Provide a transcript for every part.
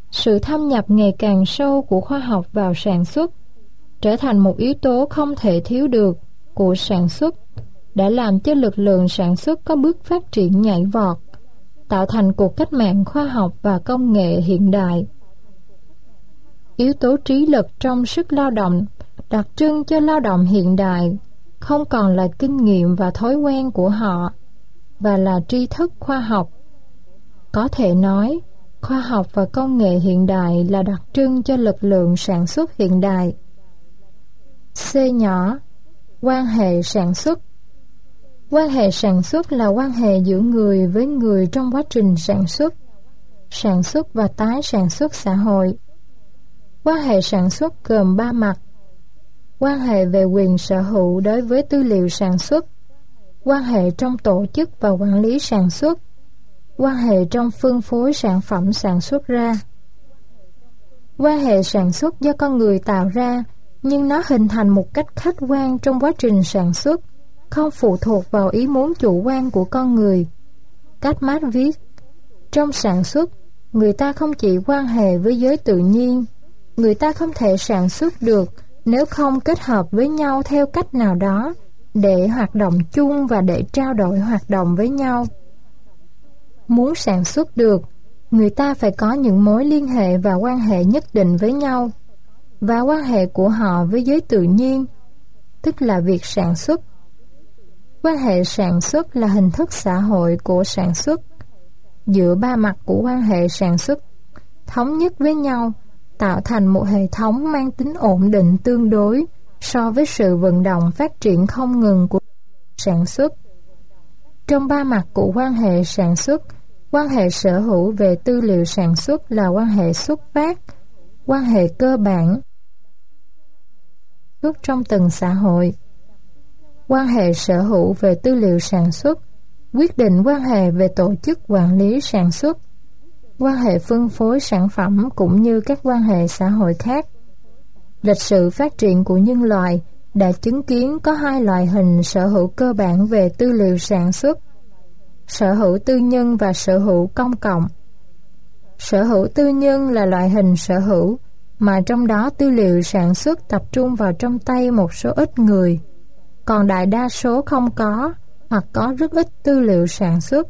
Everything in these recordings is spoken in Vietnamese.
Sự thâm nhập ngày càng sâu của khoa học vào sản xuất trở thành một yếu tố không thể thiếu được của sản xuất, đã làm cho lực lượng sản xuất có bước phát triển nhảy vọt, tạo thành cuộc cách mạng khoa học và công nghệ hiện đại. Yếu tố trí lực trong sức lao động đặc trưng cho lao động hiện đại không còn là kinh nghiệm và thói quen của họ, và là tri thức khoa học. Có thể nói, khoa học và công nghệ hiện đại là đặc trưng cho lực lượng sản xuất hiện đại. C nhỏ, quan hệ sản xuất. Quan hệ sản xuất là quan hệ giữa người với người trong quá trình sản xuất và tái sản xuất xã hội. Quan hệ sản xuất gồm 3 mặt: quan hệ về quyền sở hữu đối với tư liệu sản xuất, quan hệ trong tổ chức và quản lý sản xuất, quan hệ trong phân phối sản phẩm sản xuất ra. Quan hệ sản xuất do con người tạo ra, nhưng nó hình thành một cách khách quan trong quá trình sản xuất, không phụ thuộc vào ý muốn chủ quan của con người. Cách Marx viết: trong sản xuất, người ta không chỉ quan hệ với giới tự nhiên, người ta không thể sản xuất được nếu không kết hợp với nhau theo cách nào đó để hoạt động chung và để trao đổi hoạt động với nhau. Muốn sản xuất được, người ta phải có những mối liên hệ và quan hệ nhất định với nhau, và quan hệ của họ với giới tự nhiên, tức là việc sản xuất. Quan hệ sản xuất là hình thức xã hội của sản xuất. Giữa 3 mặt của quan hệ sản xuất thống nhất với nhau, tạo thành một hệ thống mang tính ổn định tương đối so với sự vận động phát triển không ngừng của sản xuất. Trong 3 mặt của quan hệ sản xuất, quan hệ sở hữu về tư liệu sản xuất là quan hệ xuất phát, quan hệ cơ bản trong từng xã hội. Quan hệ sở hữu về tư liệu sản xuất quyết định quan hệ về tổ chức quản lý sản xuất, quan hệ phân phối sản phẩm cũng như các quan hệ xã hội khác. Lịch sử phát triển của nhân loại đã chứng kiến có 2 loại hình sở hữu cơ bản về tư liệu sản xuất: sở hữu tư nhân và sở hữu công cộng. Sở hữu tư nhân là loại hình sở hữu mà trong đó tư liệu sản xuất tập trung vào trong tay một số ít người, còn đại đa số không có hoặc có rất ít tư liệu sản xuất.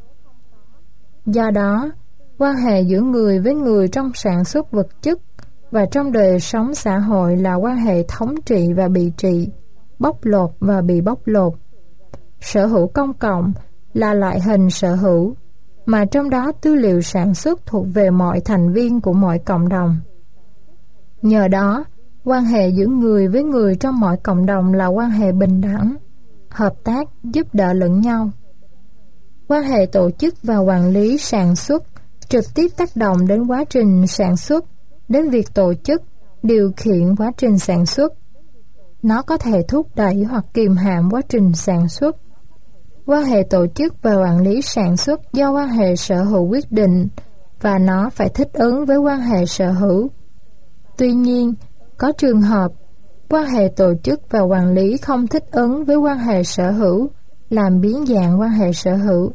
Do đó, quan hệ giữa người với người trong sản xuất vật chất và trong đời sống xã hội là quan hệ thống trị và bị trị, bóc lột và bị bóc lột. Sở hữu công cộng là loại hình sở hữu mà trong đó tư liệu sản xuất thuộc về mọi thành viên của mọi cộng đồng. Nhờ đó, quan hệ giữa người với người trong mọi cộng đồng là quan hệ bình đẳng, hợp tác, giúp đỡ lẫn nhau. Quan hệ tổ chức và quản lý sản xuất trực tiếp tác động đến quá trình sản xuất, đến việc tổ chức, điều khiển quá trình sản xuất. Nó có thể thúc đẩy hoặc kìm hãm quá trình sản xuất. Quan hệ tổ chức và quản lý sản xuất do quan hệ sở hữu quyết định, và nó phải thích ứng với quan hệ sở hữu. Tuy nhiên, có trường hợp quan hệ tổ chức và quản lý không thích ứng với quan hệ sở hữu, làm biến dạng quan hệ sở hữu.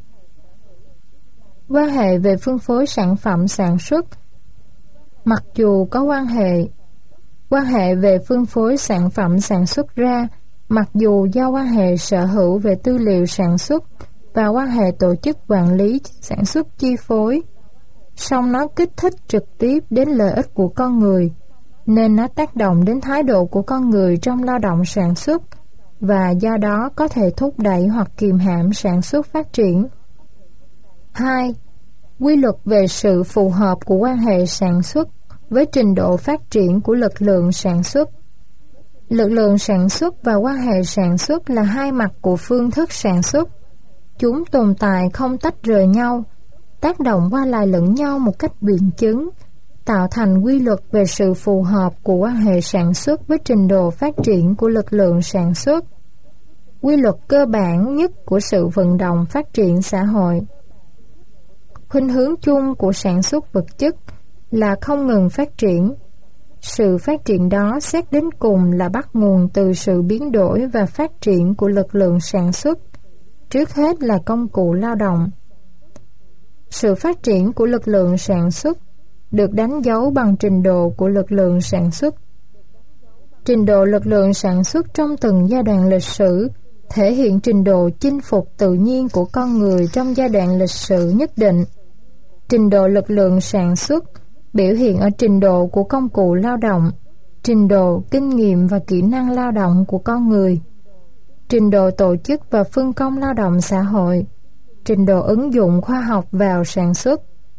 Quan hệ về phân phối sản phẩm sản xuất. Mặc dù có quan hệ về phân phối sản phẩm sản xuất ra, mặc dù do quan hệ sở hữu về tư liệu sản xuất và quan hệ tổ chức quản lý sản xuất chi phối, song nó kích thích trực tiếp đến lợi ích của con người, nên nó tác động đến thái độ của con người trong lao động sản xuất, và do đó có thể thúc đẩy hoặc kìm hãm sản xuất phát triển. 2. Quy luật về sự phù hợp của quan hệ sản xuất với trình độ phát triển của lực lượng sản xuất. Lực lượng sản xuất và quan hệ sản xuất là 2 mặt của phương thức sản xuất. Chúng tồn tại không tách rời nhau, tác động qua lại lẫn nhau một cách biện chứng, tạo thành quy luật về sự phù hợp của quan hệ sản xuất với trình độ phát triển của lực lượng sản xuất. Quy luật cơ bản nhất của sự vận động phát triển xã hội. Khuynh hướng chung của sản xuất vật chất là không ngừng phát triển. Sự phát triển đó xét đến cùng là bắt nguồn từ sự biến đổi và phát triển của lực lượng sản xuất, trước hết là công cụ lao động. Sự phát triển của lực lượng sản xuất được đánh dấu bằng trình độ của lực lượng sản xuất. Trình độ lực lượng sản xuất trong từng giai đoạn lịch sử thể hiện trình độ chinh phục tự nhiên của con người trong giai đoạn lịch sử nhất định. Trình độ lực lượng sản xuất biểu hiện ở trình độ của công cụ lao động, trình độ kinh nghiệm và kỹ năng lao động của con người, trình độ tổ chức và phân công lao động xã hội, trình độ ứng dụng khoa học vào sản xuất.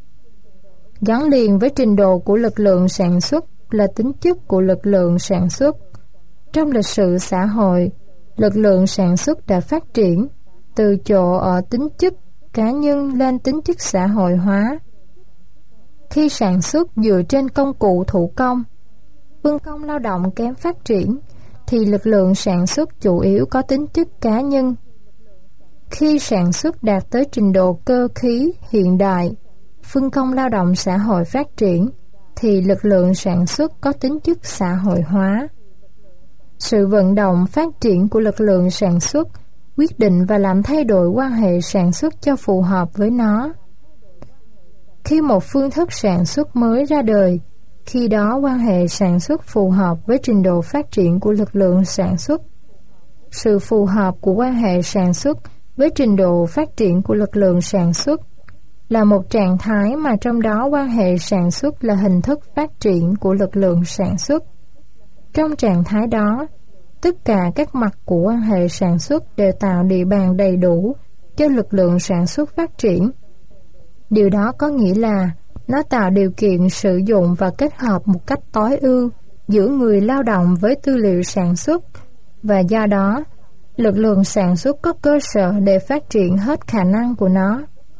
Gắn liền với trình độ của lực lượng sản xuất là tính chất của lực lượng sản xuất. Trong lịch sử xã hội, lực lượng sản xuất đã phát triển từ chỗ ở tính chất cá nhân lên tính chất xã hội hóa. Khi sản xuất dựa trên công cụ thủ công, phân công lao động kém phát triển, thì lực lượng sản xuất chủ yếu có tính chất cá nhân. Khi sản xuất đạt tới trình độ cơ khí hiện đại, phân công lao động xã hội phát triển, thì lực lượng sản xuất có tính chất xã hội hóa. Sự vận động phát triển của lực lượng sản xuất quyết định và làm thay đổi quan hệ sản xuất cho phù hợp với nó. Khi một phương thức sản xuất mới ra đời, khi đó quan hệ sản xuất phù hợp với trình độ phát triển của lực lượng sản xuất. Sự phù hợp của quan hệ sản xuất với trình độ phát triển của lực lượng sản xuất là một trạng thái mà trong đó quan hệ sản xuất là hình thức phát triển của lực lượng sản xuất. Trong trạng thái đó, tất cả các mặt của quan hệ sản xuất đều tạo địa bàn đầy đủ cho lực lượng sản xuất phát triển. Điều đó có nghĩa là nó tạo điều kiện sử dụng và kết hợp một cách tối ưu giữa người lao động với tư liệu sản xuất, và do đó, lực lượng sản xuất có cơ sở để phát triển hết khả năng của nó.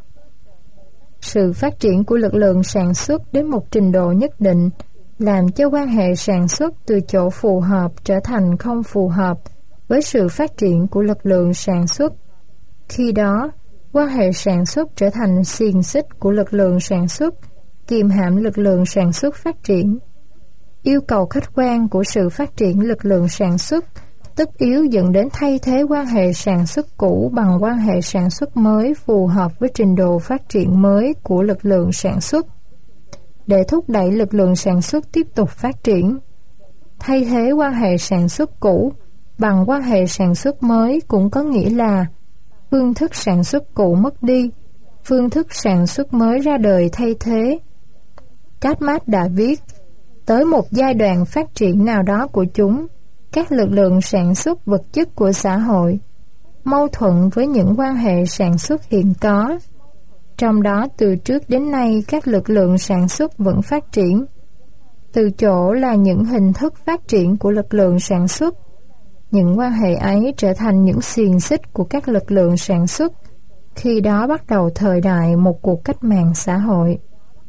Sự phát triển của lực lượng sản xuất đến một trình độ nhất định làm cho quan hệ sản xuất từ chỗ phù hợp trở thành không phù hợp với sự phát triển của lực lượng sản xuất. Khi đó, quan hệ sản xuất trở thành xiềng xích của lực lượng sản xuất, kìm hãm lực lượng sản xuất phát triển. Yêu cầu khách quan của sự phát triển lực lượng sản xuất tất yếu dẫn đến thay thế quan hệ sản xuất cũ bằng quan hệ sản xuất mới phù hợp với trình độ phát triển mới của lực lượng sản xuất, để thúc đẩy lực lượng sản xuất tiếp tục phát triển. Thay thế quan hệ sản xuất cũ bằng quan hệ sản xuất mới cũng có nghĩa là phương thức sản xuất cũ mất đi, phương thức sản xuất mới ra đời thay thế. Cartmart đã viết, tới một giai đoạn phát triển nào đó của chúng, các lực lượng sản xuất vật chất của xã hội mâu thuẫn với những quan hệ sản xuất hiện có. Trong đó từ trước đến nay các lực lượng sản xuất vẫn phát triển. Từ chỗ là những hình thức phát triển của lực lượng sản xuất, những quan hệ ấy trở thành những xiềng xích của các lực lượng sản xuất. Khi đó bắt đầu thời đại một cuộc cách mạng xã hội.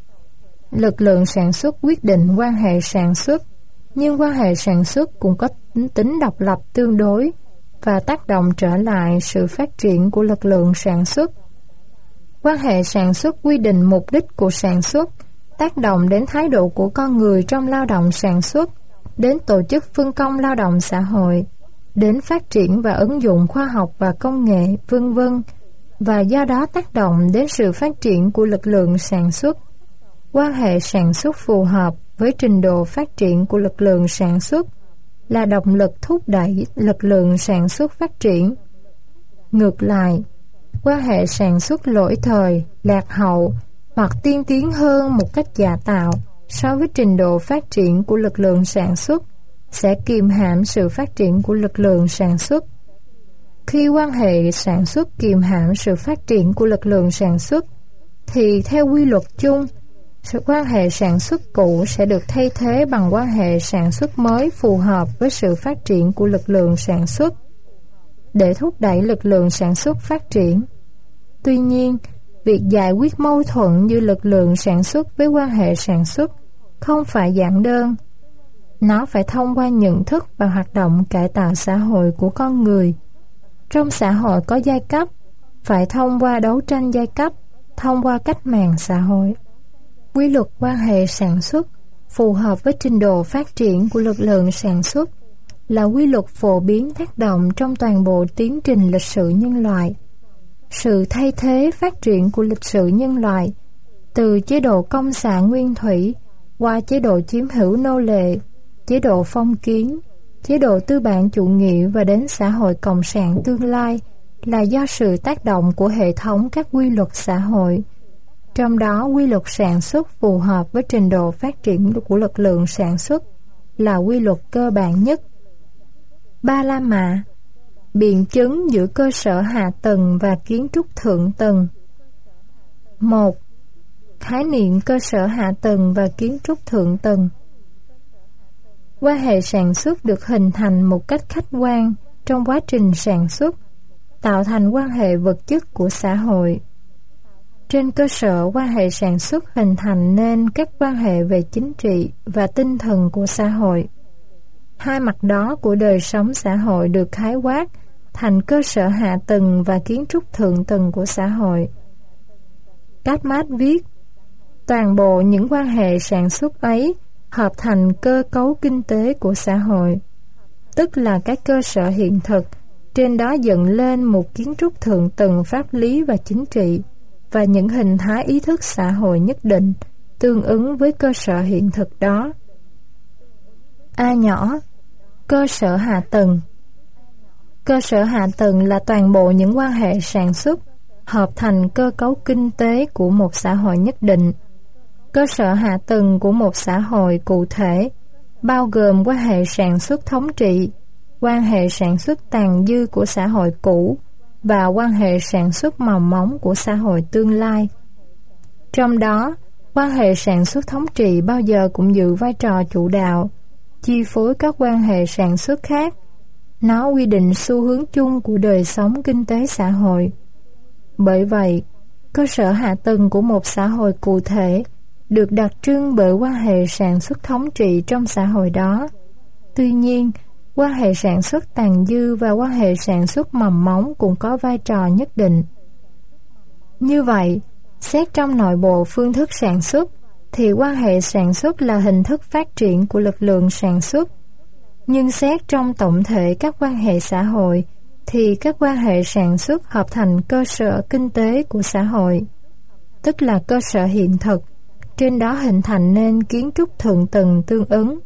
Lực lượng sản xuất quyết định quan hệ sản xuất, nhưng quan hệ sản xuất cũng có tính độc lập tương đối và tác động trở lại sự phát triển của lực lượng sản xuất. Quan hệ sản xuất quy định mục đích của sản xuất, tác động đến thái độ của con người trong lao động sản xuất, đến tổ chức phân công lao động xã hội, đến phát triển và ứng dụng khoa học và công nghệ, v.v. và do đó tác động đến sự phát triển của lực lượng sản xuất. Quan hệ sản xuất phù hợp với trình độ phát triển của lực lượng sản xuất là động lực thúc đẩy lực lượng sản xuất phát triển. Ngược lại, quan hệ sản xuất lỗi thời, lạc hậu hoặc tiên tiến hơn một cách giả tạo so với trình độ phát triển của lực lượng sản xuất sẽ kìm hãm sự phát triển của lực lượng sản xuất. Khi quan hệ sản xuất kìm hãm sự phát triển của lực lượng sản xuất, thì theo quy luật chung, sự quan hệ sản xuất cũ sẽ được thay thế bằng quan hệ sản xuất mới phù hợp với sự phát triển của lực lượng sản xuất, để thúc đẩy lực lượng sản xuất phát triển. Tuy nhiên, việc giải quyết mâu thuẫn giữa lực lượng sản xuất với quan hệ sản xuất không phải giản đơn. Nó phải thông qua nhận thức và hoạt động cải tạo xã hội của con người. Trong xã hội có giai cấp, phải thông qua đấu tranh giai cấp, thông qua cách mạng xã hội. Quy luật quan hệ sản xuất phù hợp với trình độ phát triển của lực lượng sản xuất là quy luật phổ biến tác động trong toàn bộ tiến trình lịch sử nhân loại. Sự thay thế phát triển của lịch sử nhân loại từ chế độ công xã nguyên thủy qua chế độ chiếm hữu nô lệ, chế độ phong kiến, chế độ tư bản chủ nghĩa và đến xã hội cộng sản tương lai là do sự tác động của hệ thống các quy luật xã hội. Trong đó, quy luật sản xuất phù hợp với trình độ phát triển của lực lượng sản xuất là quy luật cơ bản nhất. Ba La Mã biện chứng giữa cơ sở hạ tầng và kiến trúc thượng tầng. 1. Khái niệm cơ sở hạ tầng và kiến trúc thượng tầng. Quan hệ sản xuất được hình thành một cách khách quan trong quá trình sản xuất, tạo thành quan hệ vật chất của xã hội. Trên cơ sở quan hệ sản xuất hình thành nên các quan hệ về chính trị và tinh thần của xã hội. Hai mặt đó của đời sống xã hội được khái quát thành cơ sở hạ tầng và kiến trúc thượng tầng của xã hội. Cartmart viết, toàn bộ những quan hệ sản xuất ấy hợp thành cơ cấu kinh tế của xã hội, tức là các cơ sở hiện thực, trên đó dựng lên một kiến trúc thượng tầng pháp lý và chính trị, và những hình thái ý thức xã hội nhất định tương ứng với cơ sở hiện thực đó. A nhỏ, cơ sở hạ tầng. Cơ sở hạ tầng là toàn bộ những quan hệ sản xuất hợp thành cơ cấu kinh tế của một xã hội nhất định. Cơ sở hạ tầng của một xã hội cụ thể bao gồm quan hệ sản xuất thống trị, quan hệ sản xuất tàn dư của xã hội cũ và quan hệ sản xuất mầm móng của xã hội tương lai. Trong đó, quan hệ sản xuất thống trị bao giờ cũng giữ vai trò chủ đạo, chi phối các quan hệ sản xuất khác. Nó quy định xu hướng chung của đời sống kinh tế xã hội. Bởi vậy, cơ sở hạ tầng của một xã hội cụ thể được đặc trưng bởi quan hệ sản xuất thống trị trong xã hội đó. Tuy nhiên, quan hệ sản xuất tàn dư và quan hệ sản xuất mầm móng cũng có vai trò nhất định. Như vậy, xét trong nội bộ phương thức sản xuất, thì quan hệ sản xuất là hình thức phát triển của lực lượng sản xuất. Nhưng xét trong tổng thể các quan hệ xã hội, thì các quan hệ sản xuất hợp thành cơ sở kinh tế của xã hội, tức là cơ sở hiện thực, trên đó hình thành nên kiến trúc thượng tầng tương ứng.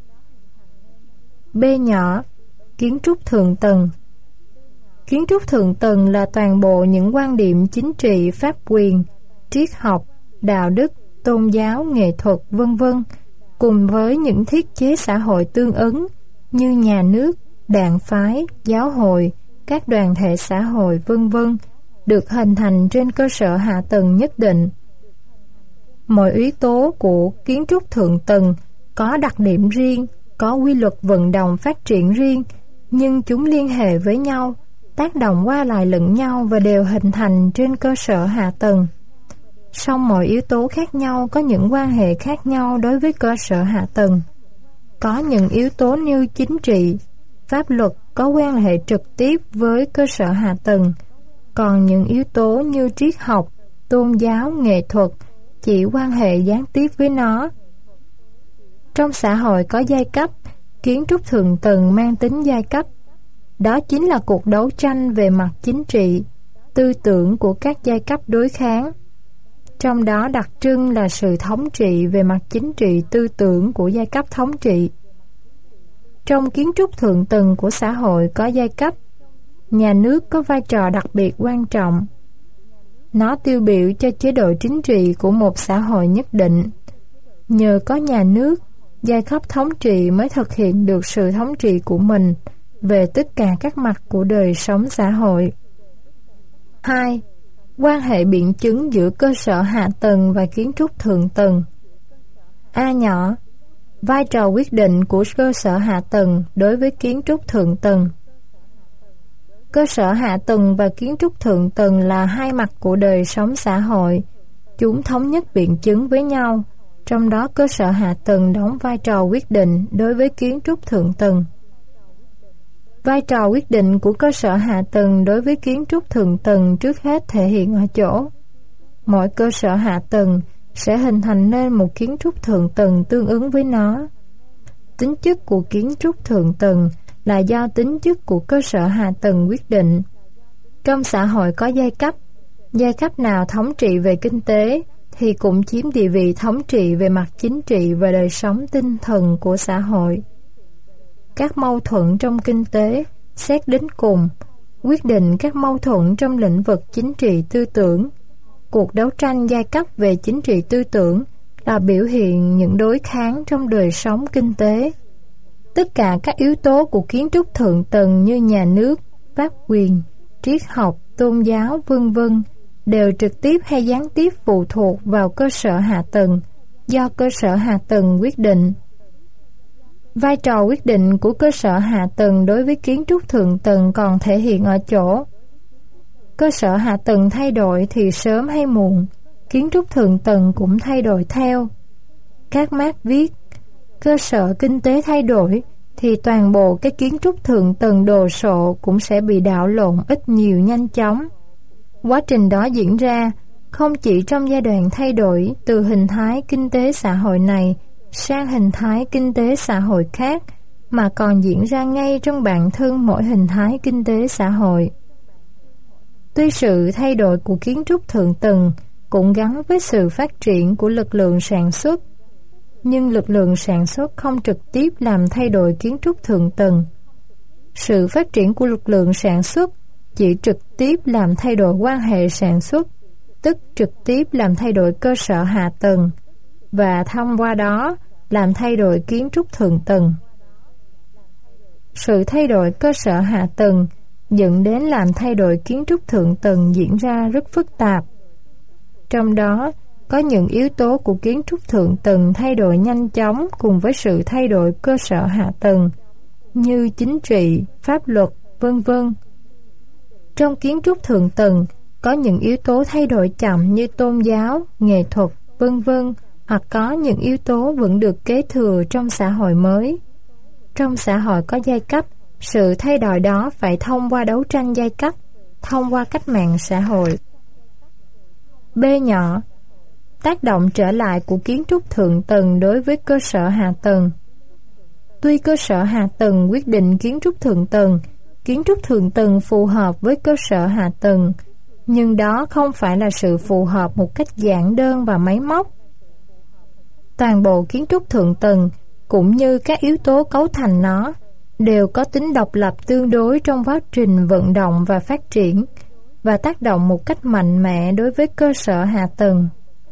B nhỏ, kiến trúc thượng tầng. Kiến trúc thượng tầng là toàn bộ những quan điểm chính trị, pháp quyền, triết học, đạo đức, tôn giáo, nghệ thuật, v.v. cùng với những thiết chế xã hội tương ứng như nhà nước, đảng phái, giáo hội, các đoàn thể xã hội, v.v. được hình thành trên cơ sở hạ tầng nhất định. Mọi yếu tố của kiến trúc thượng tầng có đặc điểm riêng, có quy luật vận động phát triển riêng, nhưng chúng liên hệ với nhau, tác động qua lại lẫn nhau và đều hình thành trên cơ sở hạ tầng. Song mọi yếu tố khác nhau có những quan hệ khác nhau đối với cơ sở hạ tầng. Có những yếu tố như chính trị, pháp luật có quan hệ trực tiếp với cơ sở hạ tầng, còn những yếu tố như triết học, tôn giáo, nghệ thuật chỉ quan hệ gián tiếp với nó. Trong xã hội có giai cấp, kiến trúc thượng tầng mang tính giai cấp. Đó chính là cuộc đấu tranh về mặt chính trị, tư tưởng của các giai cấp đối kháng. Trong đó đặc trưng là sự thống trị về mặt chính trị tư tưởng của giai cấp thống trị. Trong kiến trúc thượng tầng của xã hội có giai cấp, nhà nước có vai trò đặc biệt quan trọng. Nó tiêu biểu cho chế độ chính trị của một xã hội nhất định. Nhờ có nhà nước, giai cấp thống trị mới thực hiện được sự thống trị của mình về tất cả các mặt của đời sống xã hội. 2. Quan hệ biện chứng giữa cơ sở hạ tầng và kiến trúc thượng tầng. A nhỏ, vai trò quyết định của cơ sở hạ tầng đối với kiến trúc thượng tầng. Cơ sở hạ tầng và kiến trúc thượng tầng là hai mặt của đời sống xã hội. Chúng thống nhất biện chứng với nhau, trong đó cơ sở hạ tầng đóng vai trò quyết định đối với kiến trúc thượng tầng. Vai trò quyết định của cơ sở hạ tầng đối với kiến trúc thượng tầng trước hết thể hiện ở chỗ mỗi cơ sở hạ tầng sẽ hình thành nên một kiến trúc thượng tầng tương ứng với nó. Tính chất của kiến trúc thượng tầng là do tính chất của cơ sở hạ tầng quyết định. Trong xã hội có giai cấp nào thống trị về kinh tế thì cũng chiếm địa vị thống trị về mặt chính trị và đời sống tinh thần của xã hội. Các mâu thuẫn trong kinh tế, xét đến cùng, quyết định các mâu thuẫn trong lĩnh vực chính trị tư tưởng. Cuộc đấu tranh giai cấp về chính trị tư tưởng là biểu hiện những đối kháng trong đời sống kinh tế. Tất cả các yếu tố của kiến trúc thượng tầng như nhà nước, pháp quyền, triết học, tôn giáo, v.v. đều trực tiếp hay gián tiếp phụ thuộc vào cơ sở hạ tầng, do cơ sở hạ tầng quyết định. Vai trò quyết định của cơ sở hạ tầng đối với kiến trúc thượng tầng còn thể hiện ở chỗ cơ sở hạ tầng thay đổi thì sớm hay muộn, kiến trúc thượng tầng cũng thay đổi theo. Các Mác viết, cơ sở kinh tế thay đổi thì toàn bộ cái kiến trúc thượng tầng đồ sộ cũng sẽ bị đảo lộn ít nhiều nhanh chóng. Quá trình đó diễn ra không chỉ trong giai đoạn thay đổi từ hình thái kinh tế xã hội này sang hình thái kinh tế xã hội khác, mà còn diễn ra ngay trong bản thân mỗi hình thái kinh tế xã hội. Tuy sự thay đổi của kiến trúc thượng tầng cũng gắn với sự phát triển của lực lượng sản xuất, nhưng lực lượng sản xuất không trực tiếp làm thay đổi kiến trúc thượng tầng. Sự phát triển của lực lượng sản xuất chỉ trực tiếp làm thay đổi quan hệ sản xuất, tức trực tiếp làm thay đổi cơ sở hạ tầng, và thông qua đó làm thay đổi kiến trúc thượng tầng. Sự thay đổi cơ sở hạ tầng dẫn đến làm thay đổi kiến trúc thượng tầng diễn ra rất phức tạp. Trong đó có những yếu tố của kiến trúc thượng tầng thay đổi nhanh chóng cùng với sự thay đổi cơ sở hạ tầng như chính trị, pháp luật, v.v. Trong kiến trúc thượng tầng có những yếu tố thay đổi chậm như tôn giáo, nghệ thuật, v.v. hoặc có những yếu tố vẫn được kế thừa trong xã hội mới. Trong xã hội có giai cấp, sự thay đổi đó phải thông qua đấu tranh giai cấp, thông qua cách mạng xã hội. B nhỏ, tác động trở lại của kiến trúc thượng tầng đối với cơ sở hạ tầng. Tuy cơ sở hạ tầng quyết định kiến trúc thượng tầng phù hợp với cơ sở hạ tầng, nhưng đó không phải là sự phù hợp một cách giản đơn và máy móc. Toàn bộ kiến trúc thượng tầng cũng như các yếu tố cấu thành nó đều có tính độc lập tương đối trong quá trình vận động và phát triển, và tác động một cách mạnh mẽ đối với cơ sở hạ tầng.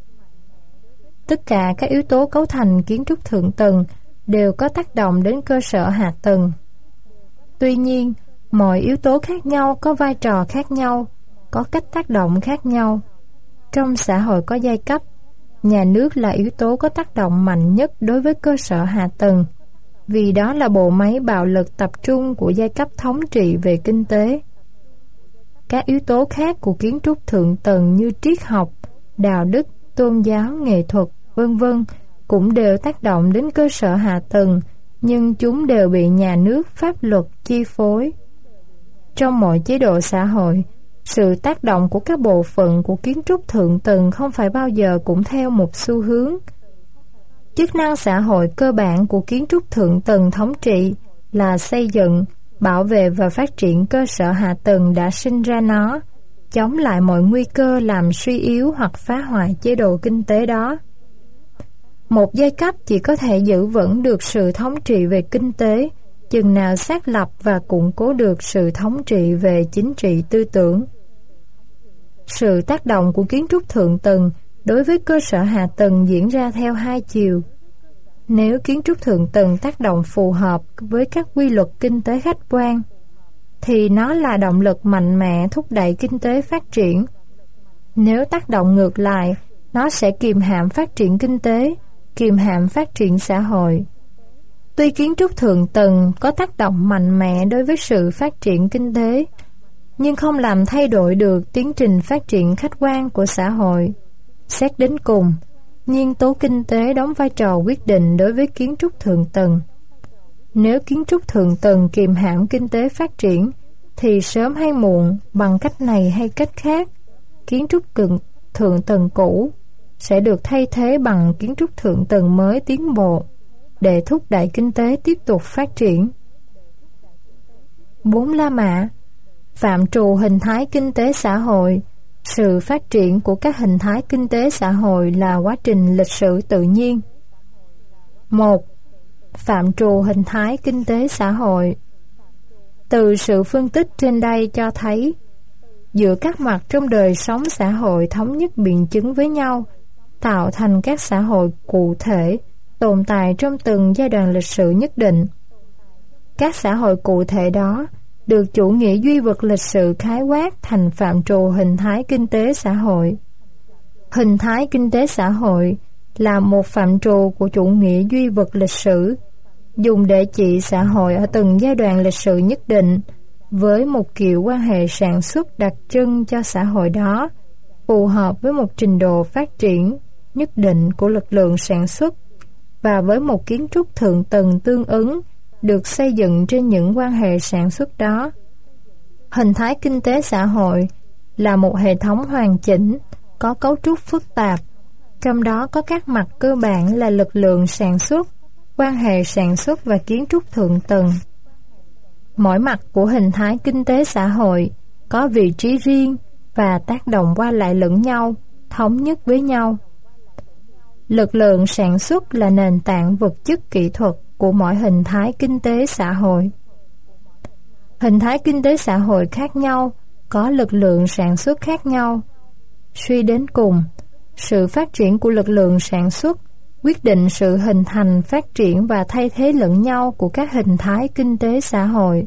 Tất cả các yếu tố cấu thành kiến trúc thượng tầng đều có tác động đến cơ sở hạ tầng. Tuy nhiên, mọi yếu tố khác nhau có vai trò khác nhau, có cách tác động khác nhau. Trong xã hội có giai cấp, nhà nước là yếu tố có tác động mạnh nhất đối với cơ sở hạ tầng, vì đó là bộ máy bạo lực tập trung của giai cấp thống trị về kinh tế. Các yếu tố khác của kiến trúc thượng tầng như triết học, đạo đức, tôn giáo, nghệ thuật, v.v. cũng đều tác động đến cơ sở hạ tầng, nhưng chúng đều bị nhà nước, pháp luật chi phối. Trong mọi chế độ xã hội, sự tác động của các bộ phận của kiến trúc thượng tầng không phải bao giờ cũng theo một xu hướng. Chức năng xã hội cơ bản của kiến trúc thượng tầng thống trị là xây dựng, bảo vệ và phát triển cơ sở hạ tầng đã sinh ra nó, chống lại mọi nguy cơ làm suy yếu hoặc phá hoại chế độ kinh tế đó. Một giai cấp chỉ có thể giữ vững được sự thống trị về kinh tế chừng nào xác lập và củng cố được sự thống trị về chính trị tư tưởng. Sự tác động của kiến trúc thượng tầng đối với cơ sở hạ tầng diễn ra theo hai chiều. Nếu kiến trúc thượng tầng tác động phù hợp với các quy luật kinh tế khách quan, thì nó là động lực mạnh mẽ thúc đẩy kinh tế phát triển. Nếu tác động ngược lại, nó sẽ kìm hãm phát triển kinh tế, kìm hãm phát triển xã hội. Tuy kiến trúc thượng tầng có tác động mạnh mẽ đối với sự phát triển kinh tế, nhưng không làm thay đổi được tiến trình phát triển khách quan của xã hội. Xét đến cùng, nhân tố kinh tế đóng vai trò quyết định đối với kiến trúc thượng tầng. Nếu kiến trúc thượng tầng kìm hãm kinh tế phát triển, thì sớm hay muộn, bằng cách này hay cách khác, kiến trúc thượng tầng cũ sẽ được thay thế bằng kiến trúc thượng tầng mới tiến bộ để thúc đẩy kinh tế tiếp tục phát triển. 4. La Mã phạm trù hình thái kinh tế xã hội, Sự phát triển của các hình thái kinh tế xã hội là quá trình lịch sử tự nhiên. 1. Phạm trù hình thái kinh tế xã hội. Từ sự phân tích trên đây cho thấy, giữa các mặt trong đời sống xã hội thống nhất biện chứng với nhau, tạo thành các xã hội cụ thể, tồn tại trong từng giai đoạn lịch sử nhất định. Các xã hội cụ thể đó được chủ nghĩa duy vật lịch sử khái quát thành phạm trù hình thái kinh tế xã hội. Hình thái kinh tế xã hội là một phạm trù của chủ nghĩa duy vật lịch sử, dùng để chỉ xã hội ở từng giai đoạn lịch sử nhất định, với một kiểu quan hệ sản xuất đặc trưng cho xã hội đó, phù hợp với một trình độ phát triển nhất định của lực lượng sản xuất và với một kiến trúc thượng tầng tương ứng được xây dựng trên những quan hệ sản xuất đó. Hình thái kinh tế xã hội là một hệ thống hoàn chỉnh, có cấu trúc phức tạp, trong đó có các mặt cơ bản là lực lượng sản xuất, quan hệ sản xuất và kiến trúc thượng tầng. Mỗi mặt của hình thái kinh tế xã hội có vị trí riêng và tác động qua lại lẫn nhau, thống nhất với nhau. Lực lượng sản xuất là nền tảng vật chất kỹ thuật của mỗi hình thái kinh tế xã hội. Hình thái kinh tế xã hội khác nhau có lực lượng sản xuất khác nhau. Suy đến cùng, sự phát triển của lực lượng sản xuất quyết định sự hình thành, phát triển và thay thế lẫn nhau của các hình thái kinh tế xã hội.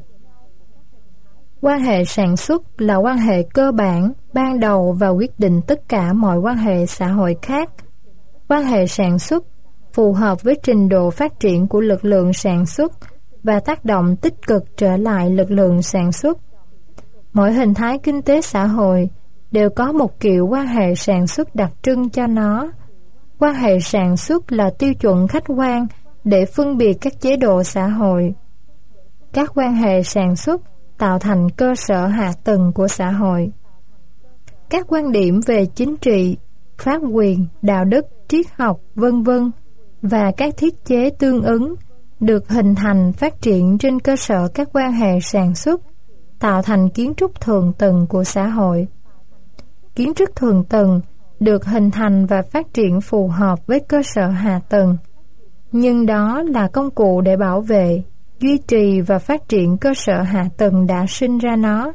Quan hệ sản xuất là quan hệ cơ bản, ban đầu và quyết định tất cả mọi quan hệ xã hội khác. Quan hệ sản xuất phù hợp với trình độ phát triển của lực lượng sản xuất và tác động tích cực trở lại lực lượng sản xuất. Mỗi hình thái kinh tế xã hội đều có một kiểu quan hệ sản xuất đặc trưng cho nó. Quan hệ sản xuất là tiêu chuẩn khách quan để phân biệt các chế độ xã hội. Các quan hệ sản xuất tạo thành cơ sở hạ tầng của xã hội. Các quan điểm về chính trị, pháp quyền, đạo đức, triết học, v.v. và các thiết chế tương ứng được hình thành phát triển trên cơ sở các quan hệ sản xuất, tạo thành kiến trúc thượng tầng của xã hội. Kiến trúc thượng tầng được hình thành và phát triển phù hợp với cơ sở hạ tầng, nhưng đó là công cụ để bảo vệ, duy trì và phát triển cơ sở hạ tầng đã sinh ra nó.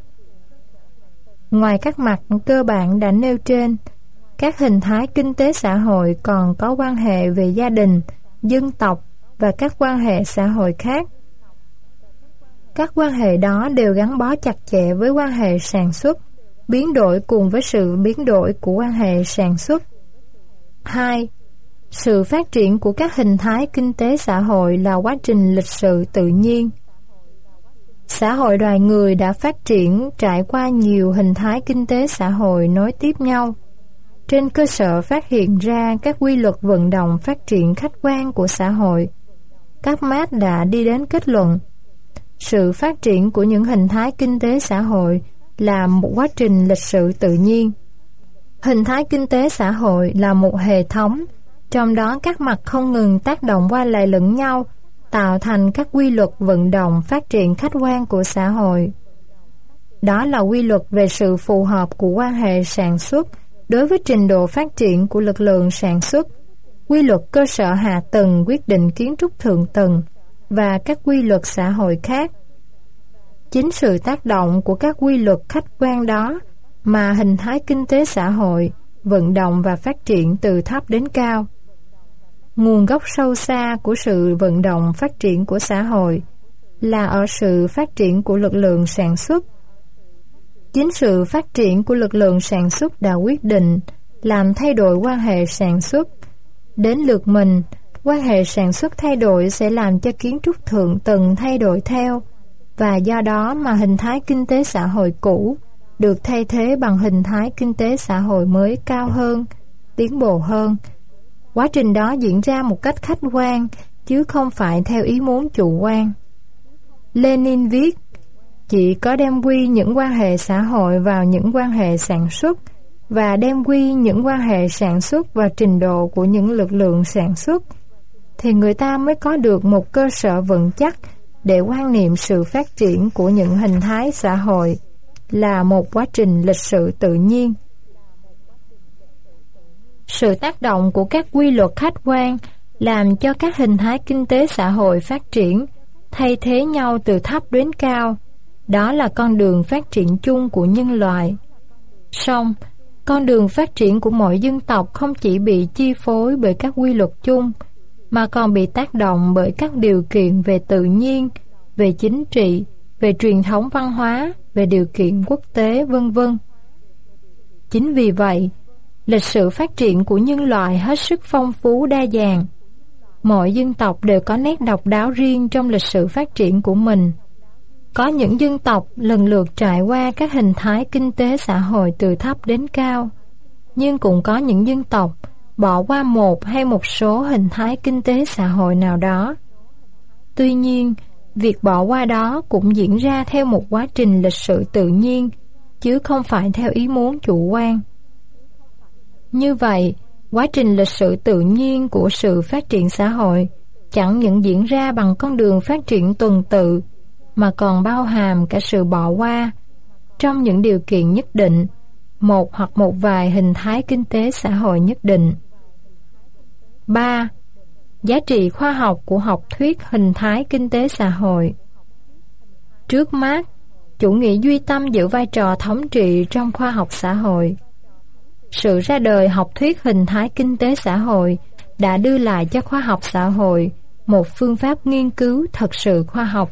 Ngoài các mặt cơ bản đã nêu trên, các hình thái kinh tế xã hội còn có quan hệ về gia đình, dân tộc và các quan hệ xã hội khác. Các quan hệ đó đều gắn bó chặt chẽ với quan hệ sản xuất, biến đổi cùng với sự biến đổi của quan hệ sản xuất. 2. Sự phát triển của các hình thái kinh tế xã hội là quá trình lịch sử tự nhiên. Xã hội loài người đã phát triển trải qua nhiều hình thái kinh tế xã hội nối tiếp nhau. Trên cơ sở phát hiện ra các quy luật vận động phát triển khách quan của xã hội, các Marx đã đi đến kết luận sự phát triển của những hình thái kinh tế xã hội là một quá trình lịch sử tự nhiên. Hình thái kinh tế xã hội là một hệ thống, trong đó các mặt không ngừng tác động qua lại lẫn nhau, tạo thành các quy luật vận động phát triển khách quan của xã hội. Đó là quy luật về sự phù hợp của quan hệ sản xuất đối với trình độ phát triển của lực lượng sản xuất, quy luật cơ sở hạ tầng quyết định kiến trúc thượng tầng và các quy luật xã hội khác. Chính sự tác động của các quy luật khách quan đó mà hình thái kinh tế xã hội vận động và phát triển từ thấp đến cao. Nguồn gốc sâu xa của sự vận động phát triển của xã hội là ở sự phát triển của lực lượng sản xuất. Chính sự phát triển của lực lượng sản xuất đã quyết định làm thay đổi quan hệ sản xuất. Đến lượt mình, quan hệ sản xuất thay đổi sẽ làm cho kiến trúc thượng tầng thay đổi theo, và do đó mà hình thái kinh tế xã hội cũ được thay thế bằng hình thái kinh tế xã hội mới cao hơn, tiến bộ hơn. Quá trình đó diễn ra một cách khách quan, chứ không phải theo ý muốn chủ quan. Lenin viết, chỉ có đem quy những quan hệ xã hội vào những quan hệ sản xuất và đem quy những quan hệ sản xuất vào trình độ của những lực lượng sản xuất, thì người ta mới có được một cơ sở vững chắc để quan niệm sự phát triển của những hình thái xã hội là một quá trình lịch sử tự nhiên. Sự tác động của các quy luật khách quan làm cho các hình thái kinh tế xã hội phát triển, thay thế nhau từ thấp đến cao. Đó là con đường phát triển chung của nhân loại. Song, con đường phát triển của mọi dân tộc không chỉ bị chi phối bởi các quy luật chung, mà còn bị tác động bởi các điều kiện về tự nhiên, về chính trị, về truyền thống văn hóa, về điều kiện quốc tế, vân vân. Chính vì vậy, lịch sử phát triển của nhân loại hết sức phong phú đa dạng. Mọi dân tộc đều có nét độc đáo riêng trong lịch sử phát triển của mình. Có những dân tộc lần lượt trải qua các hình thái kinh tế xã hội từ thấp đến cao, nhưng cũng có những dân tộc bỏ qua một hay một số hình thái kinh tế xã hội nào đó. Tuy nhiên, việc bỏ qua đó cũng diễn ra theo một quá trình lịch sử tự nhiên, chứ không phải theo ý muốn chủ quan. Như vậy, quá trình lịch sử tự nhiên của sự phát triển xã hội chẳng những diễn ra bằng con đường phát triển tuần tự, mà còn bao hàm cả sự bỏ qua, trong những điều kiện nhất định, một hoặc một vài hình thái kinh tế xã hội nhất định. 3. Giá trị khoa học của học thuyết hình thái kinh tế xã hội. Trước mắt, chủ nghĩa duy tâm giữ vai trò thống trị trong khoa học xã hội. Sự ra đời học thuyết hình thái kinh tế xã hội đã đưa lại cho khoa học xã hội một phương pháp nghiên cứu thật sự khoa học.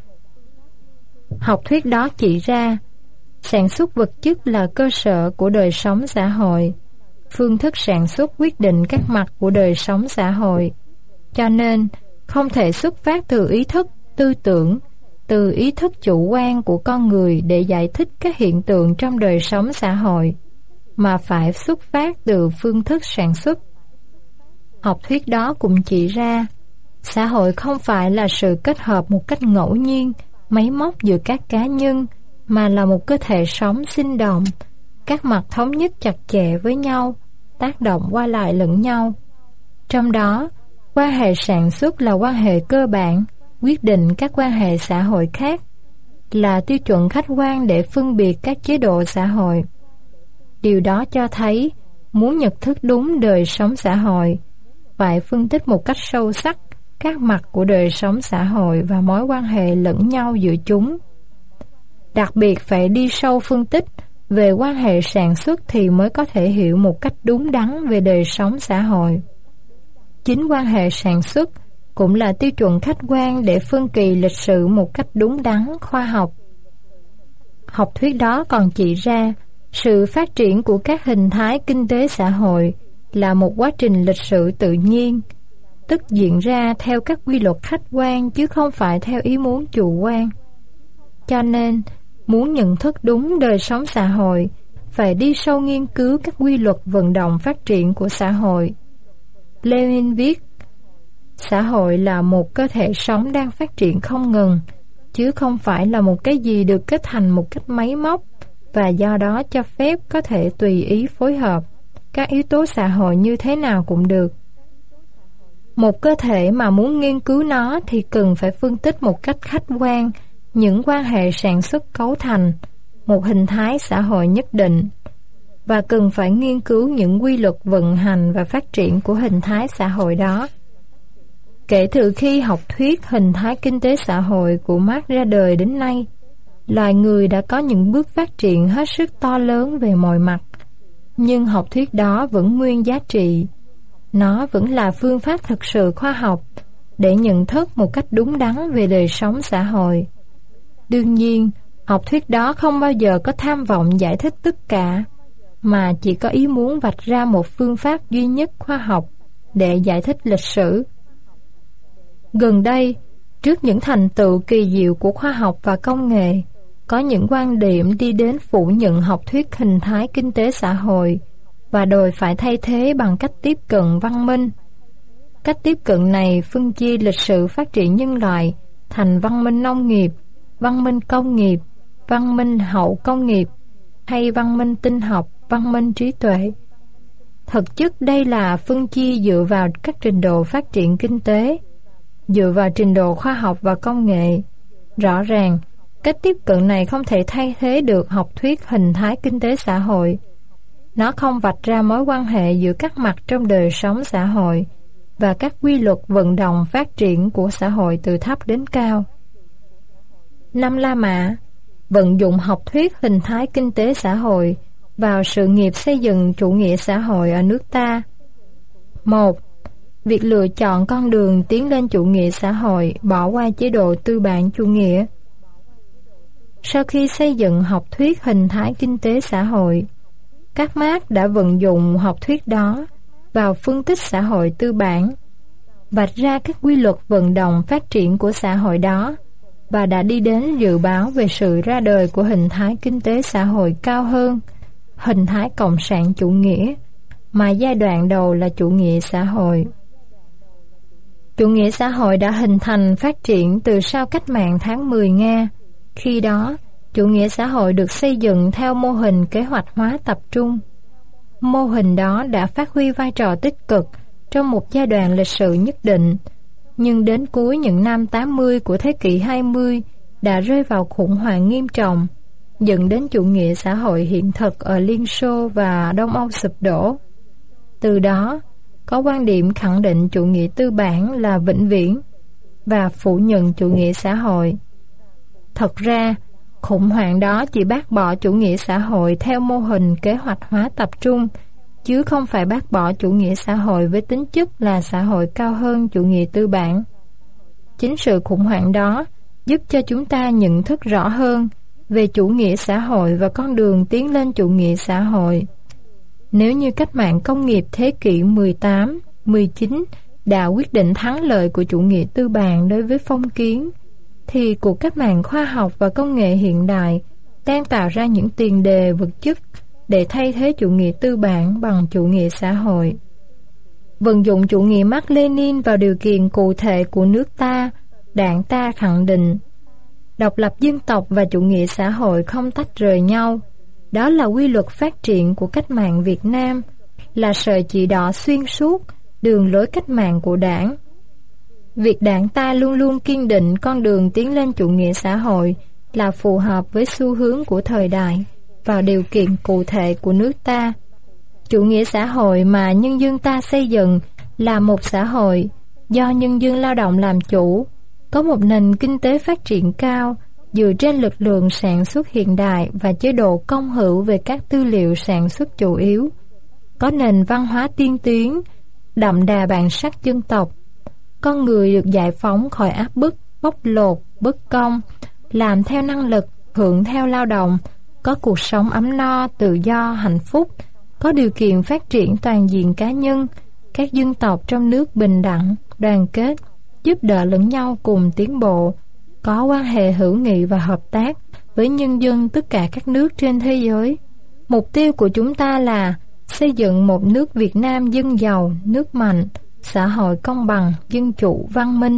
Học thuyết đó chỉ ra, sản xuất vật chất là cơ sở của đời sống xã hội. Phương thức sản xuất quyết định các mặt của đời sống xã hội. Cho nên, không thể xuất phát từ ý thức, tư tưởng, từ ý thức chủ quan của con người để giải thích các hiện tượng trong đời sống xã hội, mà phải xuất phát từ phương thức sản xuất. Học thuyết đó cũng chỉ ra, xã hội không phải là sự kết hợp một cách ngẫu nhiên, máy móc giữa các cá nhân, mà là một cơ thể sống sinh động, các mặt thống nhất chặt chẽ với nhau, tác động qua lại lẫn nhau. Trong đó, quan hệ sản xuất là quan hệ cơ bản, quyết định các quan hệ xã hội khác, là tiêu chuẩn khách quan để phân biệt các chế độ xã hội. Điều đó cho thấy, muốn nhận thức đúng đời sống xã hội, phải phân tích một cách sâu sắc các mặt của đời sống xã hội và mối quan hệ lẫn nhau giữa chúng. Đặc biệt phải đi sâu phân tích về quan hệ sản xuất thì mới có thể hiểu một cách đúng đắn về đời sống xã hội. Chính quan hệ sản xuất cũng là tiêu chuẩn khách quan để phân kỳ lịch sử một cách đúng đắn, khoa học. Học thuyết đó còn chỉ ra, sự phát triển của các hình thái kinh tế xã hội là một quá trình lịch sử tự nhiên, tức diễn ra theo các quy luật khách quan chứ không phải theo ý muốn chủ quan. Cho nên, muốn nhận thức đúng đời sống xã hội, phải đi sâu nghiên cứu các quy luật vận động phát triển của xã hội. Lenin viết, xã hội là một cơ thể sống đang phát triển không ngừng, chứ không phải là một cái gì được kết thành một cách máy móc, và do đó cho phép có thể tùy ý phối hợp các yếu tố xã hội như thế nào cũng được. Một cơ thể mà muốn nghiên cứu nó thì cần phải phân tích một cách khách quan những quan hệ sản xuất cấu thành một hình thái xã hội nhất định, và cần phải nghiên cứu những quy luật vận hành và phát triển của hình thái xã hội đó. Kể từ khi học thuyết hình thái kinh tế xã hội của Marx ra đời đến nay, loài người đã có những bước phát triển hết sức to lớn về mọi mặt, nhưng học thuyết đó vẫn nguyên giá trị. Nó vẫn là phương pháp thực sự khoa học để nhận thức một cách đúng đắn về đời sống xã hội. Đương nhiên, học thuyết đó không bao giờ có tham vọng giải thích tất cả, mà chỉ có ý muốn vạch ra một phương pháp duy nhất khoa học để giải thích lịch sử. Gần đây, trước những thành tựu kỳ diệu của khoa học và công nghệ, có những quan điểm đi đến phủ nhận học thuyết hình thái kinh tế xã hội và đòi phải thay thế bằng cách tiếp cận văn minh. Cách tiếp cận này phân chia lịch sử phát triển nhân loại thành văn minh nông nghiệp, văn minh công nghiệp, văn minh hậu công nghiệp, hay văn minh tinh học, văn minh trí tuệ. Thực chất đây là phân chia dựa vào các trình độ phát triển kinh tế, dựa vào trình độ khoa học và công nghệ. Rõ ràng, cách tiếp cận này không thể thay thế được học thuyết hình thái kinh tế xã hội. Nó không vạch ra mối quan hệ giữa các mặt trong đời sống xã hội và các quy luật vận động phát triển của xã hội từ thấp đến cao. Năm La Mã vận dụng học thuyết hình thái kinh tế xã hội vào sự nghiệp xây dựng chủ nghĩa xã hội ở nước ta. 1. Việc lựa chọn con đường tiến lên chủ nghĩa xã hội, bỏ qua chế độ tư bản chủ nghĩa. Sau khi xây dựng học thuyết hình thái kinh tế xã hội, các Marx đã vận dụng học thuyết đó vào phân tích xã hội tư bản, vạch ra các quy luật vận động phát triển của xã hội đó và đã đi đến dự báo về sự ra đời của hình thái kinh tế xã hội cao hơn, hình thái cộng sản chủ nghĩa, mà giai đoạn đầu là chủ nghĩa xã hội. Chủ nghĩa xã hội đã hình thành phát triển từ sau cách mạng tháng 10 Nga. Khi đó, chủ nghĩa xã hội được xây dựng theo mô hình kế hoạch hóa tập trung. Mô hình đó đã phát huy vai trò tích cực trong một giai đoạn lịch sử nhất định, nhưng đến cuối những năm 80 của thế kỷ 20 đã rơi vào khủng hoảng nghiêm trọng, dẫn đến chủ nghĩa xã hội hiện thực ở Liên Xô và Đông Âu sụp đổ. Từ đó, có quan điểm khẳng định chủ nghĩa tư bản là vĩnh viễn và phủ nhận chủ nghĩa xã hội. Thật ra, khủng hoảng đó chỉ bác bỏ chủ nghĩa xã hội theo mô hình kế hoạch hóa tập trung, chứ không phải bác bỏ chủ nghĩa xã hội với tính chất là xã hội cao hơn chủ nghĩa tư bản. Chính sự khủng hoảng đó giúp cho chúng ta nhận thức rõ hơn về chủ nghĩa xã hội và con đường tiến lên chủ nghĩa xã hội. Nếu như cách mạng công nghiệp thế kỷ 18, 19 đã quyết định thắng lợi của chủ nghĩa tư bản đối với phong kiến, thì cuộc cách mạng khoa học và công nghệ hiện đại đang tạo ra những tiền đề vật chất để thay thế chủ nghĩa tư bản bằng chủ nghĩa xã hội. Vận dụng chủ nghĩa Mác Lênin vào điều kiện cụ thể của nước ta, Đảng ta khẳng định độc lập dân tộc và chủ nghĩa xã hội không tách rời nhau. Đó là quy luật phát triển của cách mạng Việt Nam, là sợi chỉ đỏ xuyên suốt đường lối cách mạng của Đảng. Việc Đảng ta luôn luôn kiên định con đường tiến lên chủ nghĩa xã hội là phù hợp với xu hướng của thời đại vào điều kiện cụ thể của nước ta. Chủ nghĩa xã hội mà nhân dân ta xây dựng là một xã hội do nhân dân lao động làm chủ, có một nền kinh tế phát triển cao dựa trên lực lượng sản xuất hiện đại và chế độ công hữu về các tư liệu sản xuất chủ yếu, có nền văn hóa tiên tiến, đậm đà bản sắc dân tộc. Con người được giải phóng khỏi áp bức, bóc lột, bất công, làm theo năng lực, hưởng theo lao động, có cuộc sống ấm no, tự do, hạnh phúc, có điều kiện phát triển toàn diện cá nhân, các dân tộc trong nước bình đẳng, đoàn kết, giúp đỡ lẫn nhau cùng tiến bộ, có quan hệ hữu nghị và hợp tác với nhân dân tất cả các nước trên thế giới. Mục tiêu của chúng ta là xây dựng một nước Việt Nam dân giàu, nước mạnh, xã hội công bằng, dân chủ, văn minh.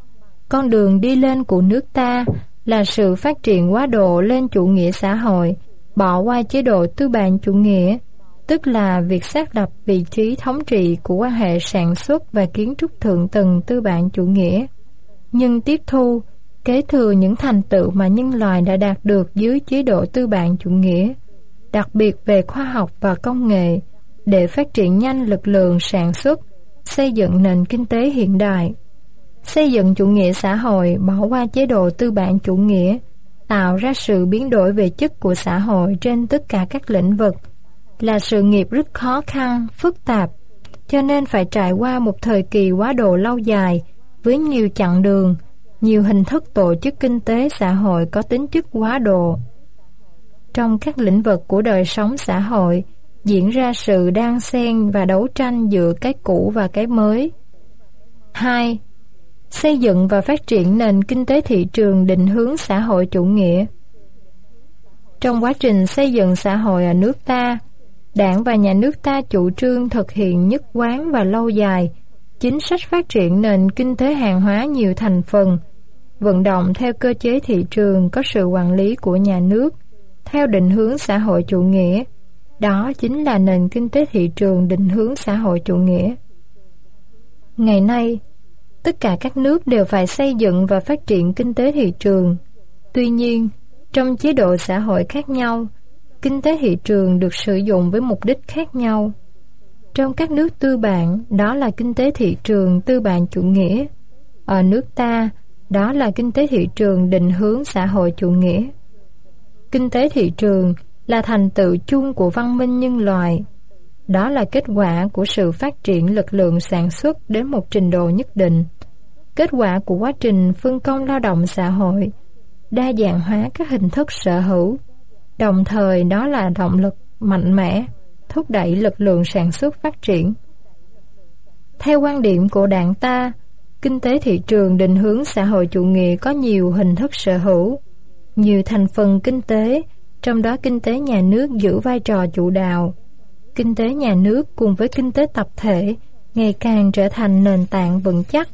Con đường đi lên của nước ta là sự phát triển quá độ lên chủ nghĩa xã hội, bỏ qua chế độ tư bản chủ nghĩa, tức là việc xác lập vị trí thống trị của quan hệ sản xuất và kiến trúc thượng tầng tư bản chủ nghĩa, nhưng tiếp thu, kế thừa những thành tựu mà nhân loại đã đạt được dưới chế độ tư bản chủ nghĩa, đặc biệt về khoa học và công nghệ, để phát triển nhanh lực lượng sản xuất, xây dựng nền kinh tế hiện đại. Xây dựng chủ nghĩa xã hội, bỏ qua chế độ tư bản chủ nghĩa, tạo ra sự biến đổi về chất của xã hội trên tất cả các lĩnh vực, là sự nghiệp rất khó khăn, phức tạp, cho nên phải trải qua một thời kỳ quá độ lâu dài với nhiều chặng đường, nhiều hình thức tổ chức kinh tế xã hội có tính chất quá độ. Trong các lĩnh vực của đời sống xã hội diễn ra sự đan xen và đấu tranh giữa cái cũ và cái mới. 2. Xây dựng và phát triển nền kinh tế thị trường định hướng xã hội chủ nghĩa. Trong quá trình xây dựng xã hội ở nước ta, Đảng và Nhà nước ta chủ trương thực hiện nhất quán và lâu dài chính sách phát triển nền kinh tế hàng hóa nhiều thành phần, vận động theo cơ chế thị trường có sự quản lý của nhà nước, theo định hướng xã hội chủ nghĩa. Đó chính là nền kinh tế thị trường định hướng xã hội chủ nghĩa. Ngày nay, tất cả các nước đều phải xây dựng và phát triển kinh tế thị trường. Tuy nhiên, trong chế độ xã hội khác nhau, kinh tế thị trường được sử dụng với mục đích khác nhau. Trong các nước tư bản, đó là kinh tế thị trường tư bản chủ nghĩa. Ở nước ta, đó là kinh tế thị trường định hướng xã hội chủ nghĩa. Kinh tế thị trường là thành tựu chung của văn minh nhân loại. Đó là kết quả của sự phát triển lực lượng sản xuất đến một trình độ nhất định, kết quả của quá trình phân công lao động xã hội, đa dạng hóa các hình thức sở hữu. Đồng thời đó là động lực mạnh mẽ thúc đẩy lực lượng sản xuất phát triển. Theo quan điểm của Đảng ta, kinh tế thị trường định hướng xã hội chủ nghĩa có nhiều hình thức sở hữu, nhiều thành phần kinh tế, trong đó kinh tế nhà nước giữ vai trò chủ đạo. Kinh tế nhà nước cùng với kinh tế tập thể ngày càng trở thành nền tảng vững chắc.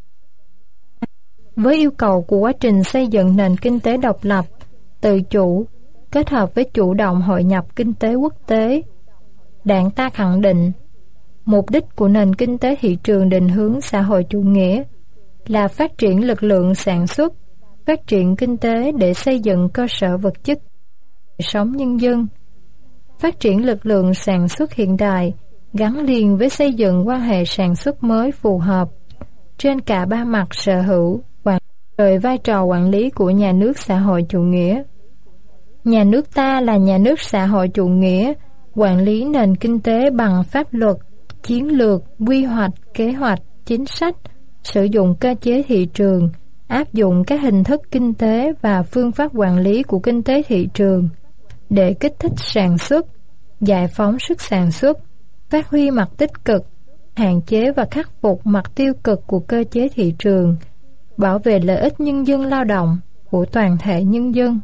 Với yêu cầu của quá trình xây dựng nền kinh tế độc lập, tự chủ, kết hợp với chủ động hội nhập kinh tế quốc tế, Đảng ta khẳng định mục đích của nền kinh tế thị trường định hướng xã hội chủ nghĩa là phát triển lực lượng sản xuất, phát triển kinh tế để xây dựng cơ sở vật chất đời sống nhân dân. Phát triển lực lượng sản xuất hiện đại gắn liền với xây dựng quan hệ sản xuất mới phù hợp trên cả ba mặt sở hữu và vai trò quản lý của nhà nước xã hội chủ nghĩa. Nhà nước ta là nhà nước xã hội chủ nghĩa, quản lý nền kinh tế bằng pháp luật, chiến lược, quy hoạch, kế hoạch, chính sách, sử dụng cơ chế thị trường, áp dụng các hình thức kinh tế và phương pháp quản lý của kinh tế thị trường để kích thích sản xuất, giải phóng sức sản xuất, phát huy mặt tích cực, hạn chế và khắc phục mặt tiêu cực của cơ chế thị trường, bảo vệ lợi ích nhân dân lao động của toàn thể nhân dân.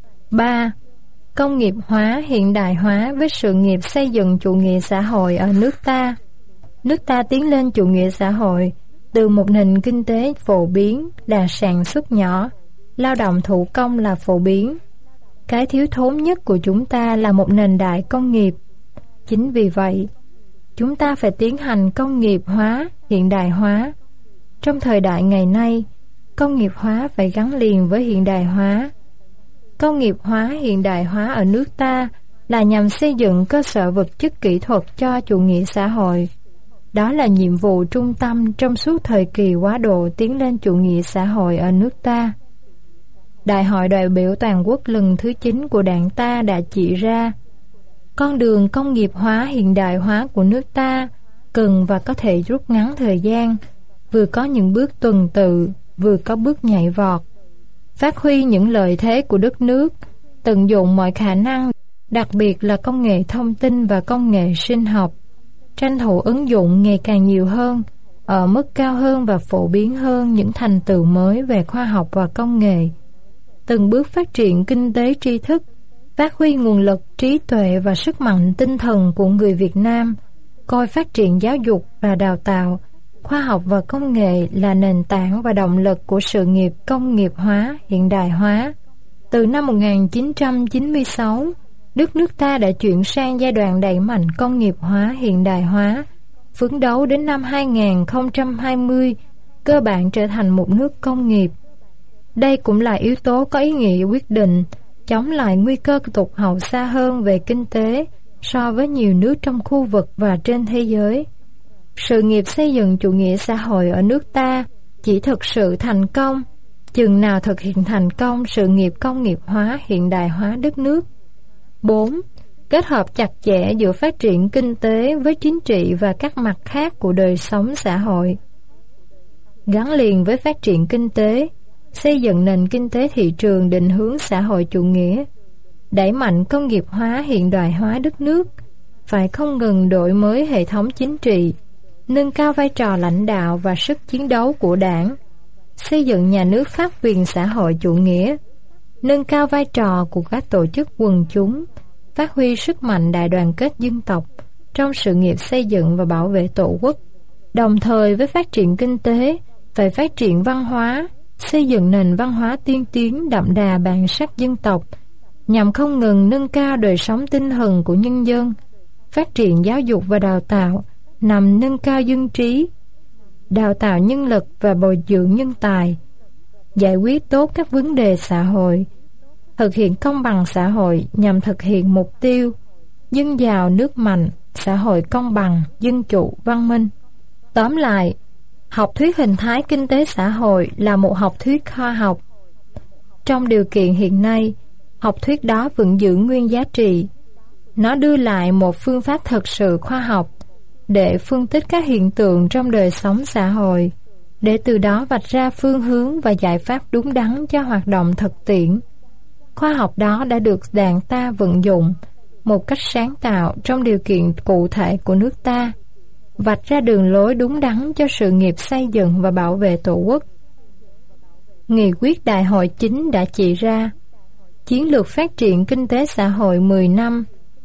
3. Công nghiệp hóa, hiện đại hóa với sự nghiệp xây dựng chủ nghĩa xã hội ở nước ta. Nước ta tiến lên chủ nghĩa xã hội từ một nền kinh tế phổ biến là sản xuất nhỏ, lao động thủ công là phổ biến. Cái thiếu thốn nhất của chúng ta là một nền đại công nghiệp. Chính vì vậy, chúng ta phải tiến hành công nghiệp hóa, hiện đại hóa. Trong thời đại ngày nay, công nghiệp hóa phải gắn liền với hiện đại hóa. Công nghiệp hóa, hiện đại hóa ở nước ta là nhằm xây dựng cơ sở vật chất kỹ thuật cho chủ nghĩa xã hội. Đó là nhiệm vụ trung tâm trong suốt thời kỳ quá độ tiến lên chủ nghĩa xã hội ở nước ta. Đại hội đại biểu toàn quốc lần thứ 9 của Đảng ta đã chỉ ra con đường công nghiệp hóa, hiện đại hóa của nước ta cần và có thể rút ngắn thời gian, vừa có những bước tuần tự, vừa có bước nhảy vọt. Phát huy những lợi thế của đất nước, tận dụng mọi khả năng, đặc biệt là công nghệ thông tin và công nghệ sinh học, tranh thủ ứng dụng ngày càng nhiều hơn, ở mức cao hơn và phổ biến hơn những thành tựu mới về khoa học và công nghệ. Từng bước phát triển kinh tế tri thức, phát huy nguồn lực, trí tuệ và sức mạnh tinh thần của người Việt Nam, coi phát triển giáo dục và đào tạo, khoa học và công nghệ là nền tảng và động lực của sự nghiệp công nghiệp hóa, hiện đại hóa. Từ năm 1996, đất nước ta đã chuyển sang giai đoạn đẩy mạnh công nghiệp hóa, hiện đại hóa, phấn đấu đến năm 2020, cơ bản trở thành một nước công nghiệp. Đây cũng là yếu tố có ý nghĩa quyết định, chống lại nguy cơ tụt hậu xa hơn về kinh tế so với nhiều nước trong khu vực và trên thế giới. Sự nghiệp xây dựng chủ nghĩa xã hội ở nước ta chỉ thực sự thành công chừng nào thực hiện thành công sự nghiệp công nghiệp hóa, hiện đại hóa đất nước. 4. Kết hợp chặt chẽ giữa phát triển kinh tế với chính trị và các mặt khác của đời sống xã hội. Gắn liền với phát triển kinh tế, xây dựng nền kinh tế thị trường định hướng xã hội chủ nghĩa, đẩy mạnh công nghiệp hóa, hiện đại hóa đất nước, phải không ngừng đổi mới hệ thống chính trị, nâng cao vai trò lãnh đạo và sức chiến đấu của Đảng, xây dựng nhà nước pháp quyền xã hội chủ nghĩa, nâng cao vai trò của các tổ chức quần chúng, phát huy sức mạnh đại đoàn kết dân tộc trong sự nghiệp xây dựng và bảo vệ Tổ quốc. Đồng thời với phát triển kinh tế, phải phát triển văn hóa, xây dựng nền văn hóa tiên tiến đậm đà bản sắc dân tộc, nhằm không ngừng nâng cao đời sống tinh thần của nhân dân, phát triển giáo dục và đào tạo, nhằm nâng cao dân trí, đào tạo nhân lực và bồi dưỡng nhân tài, giải quyết tốt các vấn đề xã hội, thực hiện công bằng xã hội nhằm thực hiện mục tiêu dân giàu nước mạnh, xã hội công bằng, dân chủ, văn minh. Tóm lại, học thuyết hình thái kinh tế xã hội là một học thuyết khoa học. Trong điều kiện hiện nay, học thuyết đó vẫn giữ nguyên giá trị. Nó đưa lại một phương pháp thực sự khoa học để phân tích các hiện tượng trong đời sống xã hội, để từ đó vạch ra phương hướng và giải pháp đúng đắn cho hoạt động thực tiễn. Khoa học đó đã được đảng ta vận dụng một cách sáng tạo trong điều kiện cụ thể của nước ta, vạch ra đường lối đúng đắn cho sự nghiệp xây dựng và bảo vệ Tổ quốc. Nghị quyết Đại hội 9 đã chỉ ra chiến lược phát triển kinh tế xã hội 10 năm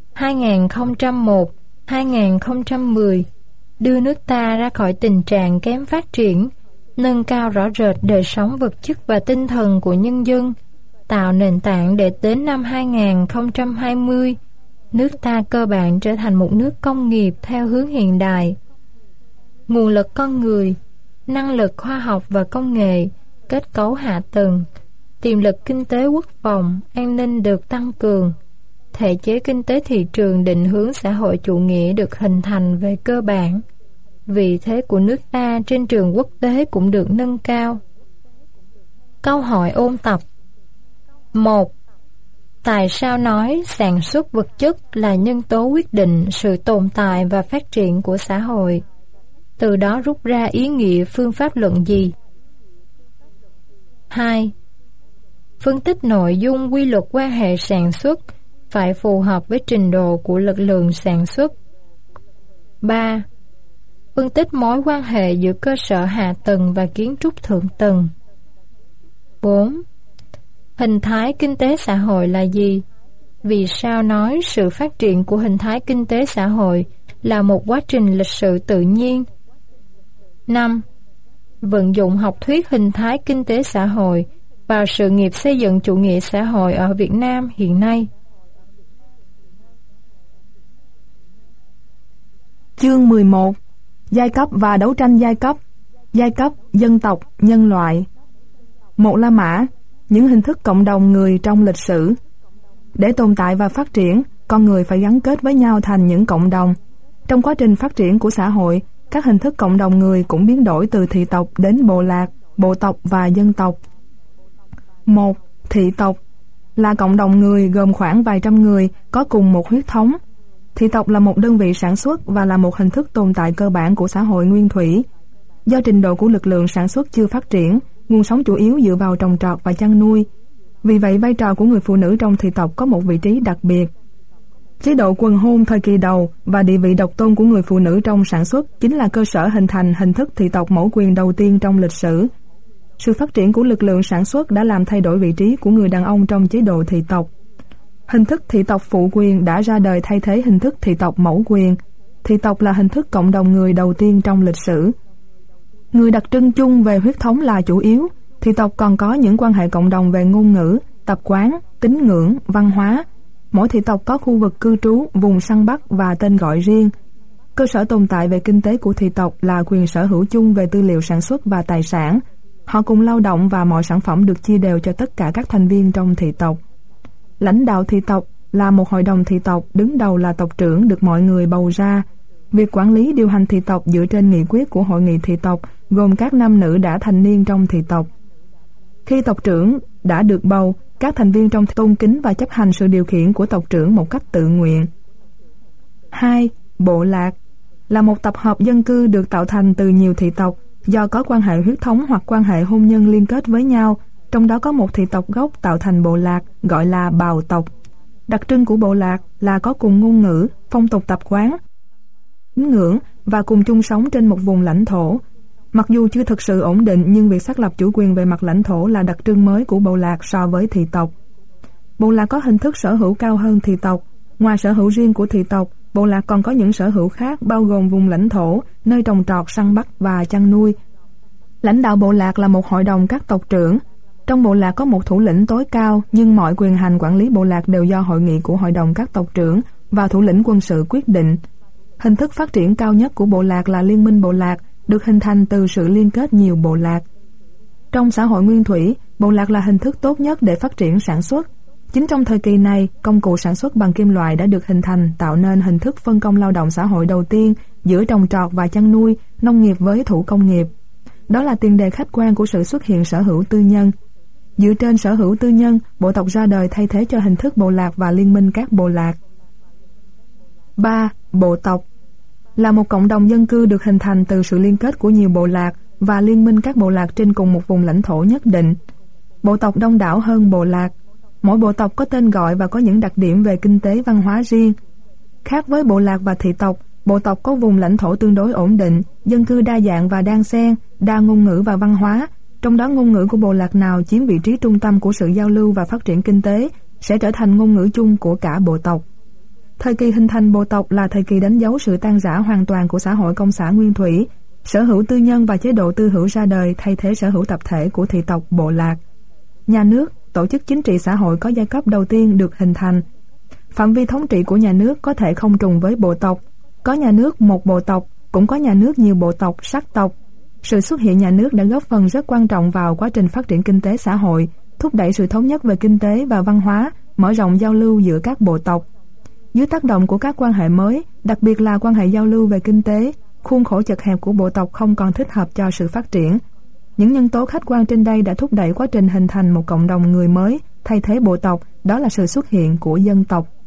2001-2010 đưa nước ta ra khỏi tình trạng kém phát triển, nâng cao rõ rệt đời sống vật chất và tinh thần của nhân dân, tạo nền tảng để đến năm 2020, nước ta cơ bản trở thành một nước công nghiệp theo hướng hiện đại. Nguồn lực con người, năng lực khoa học và công nghệ, kết cấu hạ tầng, tiềm lực kinh tế quốc phòng, an ninh được tăng cường. Thể chế kinh tế thị trường định hướng xã hội chủ nghĩa được hình thành về cơ bản. Vị thế của nước ta trên trường quốc tế cũng được nâng cao. Câu hỏi ôn tập. 1. Tại sao nói sản xuất vật chất là nhân tố quyết định sự tồn tại và phát triển của xã hội? Từ đó rút ra ý nghĩa phương pháp luận gì? 2. Phân tích nội dung quy luật quan hệ sản xuất phải phù hợp với trình độ của lực lượng sản xuất. 3. Phân tích mối quan hệ giữa cơ sở hạ tầng và kiến trúc thượng tầng. 4. Hình thái kinh tế xã hội là gì? Vì sao nói sự phát triển của hình thái kinh tế xã hội là một quá trình lịch sử tự nhiên? 5. Vận dụng học thuyết hình thái kinh tế xã hội vào sự nghiệp xây dựng chủ nghĩa xã hội ở Việt Nam hiện nay. Chương 11. Giai cấp và đấu tranh giai cấp, dân tộc, nhân loại. Một La Mã, những hình thức cộng đồng người trong lịch sử. Để tồn tại và phát triển, con người phải gắn kết với nhau thành những cộng đồng. Trong quá trình phát triển của xã hội, các hình thức cộng đồng người cũng biến đổi từ thị tộc đến bộ lạc, bộ tộc và dân tộc. 1. Thị tộc là cộng đồng người gồm khoảng vài trăm người có cùng một huyết thống. Thị tộc là một đơn vị sản xuất và là một hình thức tồn tại cơ bản của xã hội nguyên thủy. Do trình độ của lực lượng sản xuất chưa phát triển, nguồn sống chủ yếu dựa vào trồng trọt và chăn nuôi. Vì vậy, vai trò của người phụ nữ trong thị tộc có một vị trí đặc biệt. Chế độ quần hôn thời kỳ đầu và địa vị độc tôn của người phụ nữ trong sản xuất chính là cơ sở hình thành hình thức thị tộc mẫu quyền đầu tiên trong lịch sử. Sự phát triển của lực lượng sản xuất đã làm thay đổi vị trí của người đàn ông trong chế độ thị tộc. Hình thức thị tộc phụ quyền đã ra đời thay thế hình thức thị tộc mẫu quyền. Thị tộc là hình thức cộng đồng người đầu tiên trong lịch sử. Người đặc trưng chung về huyết thống là chủ yếu. Thị tộc còn có những quan hệ cộng đồng về ngôn ngữ, tập quán, tín ngưỡng, văn hóa. Mỗi thị tộc có khu vực cư trú, vùng săn bắt và tên gọi riêng. Cơ sở tồn tại về kinh tế của thị tộc là quyền sở hữu chung về tư liệu sản xuất và tài sản. Họ cùng lao động và mọi sản phẩm được chia đều cho tất cả các thành viên trong thị tộc. Lãnh đạo thị tộc là một hội đồng thị tộc, đứng đầu là tộc trưởng được mọi người bầu ra. Việc quản lý điều hành thị tộc dựa trên nghị quyết của hội nghị thị tộc, gồm các nam nữ đã thành niên trong thị tộc. Khi tộc trưởng đã được bầu, các thành viên trong tôn kính và chấp hành sự điều khiển của tộc trưởng một cách tự nguyện. 2. Bộ lạc là một tập hợp dân cư được tạo thành từ nhiều thị tộc do có quan hệ huyết thống hoặc quan hệ hôn nhân liên kết với nhau, trong đó có một thị tộc gốc tạo thành bộ lạc gọi là bào tộc. Đặc trưng của bộ lạc là có cùng ngôn ngữ, phong tục tập quán, tín ngưỡng và cùng chung sống trên một vùng lãnh thổ. Mặc dù chưa thực sự ổn định, nhưng việc xác lập chủ quyền về mặt lãnh thổ là đặc trưng mới của bộ lạc so với thị tộc. Bộ lạc có hình thức sở hữu cao hơn thị tộc. Ngoài sở hữu riêng của thị tộc, bộ lạc còn có những sở hữu khác bao gồm vùng lãnh thổ, nơi trồng trọt, săn bắt và chăn nuôi. Lãnh đạo bộ lạc là một hội đồng các tộc trưởng. Trong bộ lạc có một thủ lĩnh tối cao, nhưng mọi quyền hành quản lý bộ lạc đều do hội nghị của hội đồng các tộc trưởng và thủ lĩnh quân sự quyết định. Hình thức phát triển cao nhất của bộ lạc là liên minh bộ lạc, được hình thành từ sự liên kết nhiều bộ lạc. Trong xã hội nguyên thủy, bộ lạc là hình thức tốt nhất để phát triển sản xuất. Chính trong thời kỳ này, công cụ sản xuất bằng kim loại đã được hình thành, tạo nên hình thức phân công lao động xã hội đầu tiên giữa trồng trọt và chăn nuôi, nông nghiệp với thủ công nghiệp. Đó là tiền đề khách quan của sự xuất hiện sở hữu tư nhân. Dựa trên sở hữu tư nhân, bộ tộc ra đời thay thế cho hình thức bộ lạc và liên minh các bộ lạc. 3. Bộ tộc là một cộng đồng dân cư được hình thành từ sự liên kết của nhiều bộ lạc và liên minh các bộ lạc trên cùng một vùng lãnh thổ nhất định. Bộ tộc đông đảo hơn bộ lạc. Mỗi bộ tộc có tên gọi và có những đặc điểm về kinh tế văn hóa riêng. Khác với bộ lạc và thị tộc, bộ tộc có vùng lãnh thổ tương đối ổn định, dân cư đa dạng và đan xen, đa ngôn ngữ và văn hóa. Trong đó ngôn ngữ của bộ lạc nào chiếm vị trí trung tâm của sự giao lưu và phát triển kinh tế sẽ trở thành ngôn ngữ chung của cả bộ tộc. Thời kỳ hình thành bộ tộc là thời kỳ đánh dấu sự tan rã hoàn toàn của xã hội công xã nguyên thủy. Sở hữu tư nhân và chế độ tư hữu ra đời thay thế sở hữu tập thể của thị tộc bộ lạc. Nhà nước, tổ chức chính trị xã hội có giai cấp đầu tiên được hình thành. Phạm vi thống trị của nhà nước có thể không trùng với bộ tộc. Có nhà nước một bộ tộc, cũng có nhà nước nhiều bộ tộc, sắc tộc. Sự xuất hiện nhà nước đã góp phần rất quan trọng vào quá trình phát triển kinh tế xã hội, thúc đẩy sự thống nhất về kinh tế và văn hóa, mở rộng giao lưu giữa các bộ tộc. Dưới tác động của các quan hệ mới, đặc biệt là quan hệ giao lưu về kinh tế, khuôn khổ chật hẹp của bộ tộc không còn thích hợp cho sự phát triển. Những nhân tố khách quan trên đây đã thúc đẩy quá trình hình thành một cộng đồng người mới thay thế bộ tộc, đó là sự xuất hiện của dân tộc.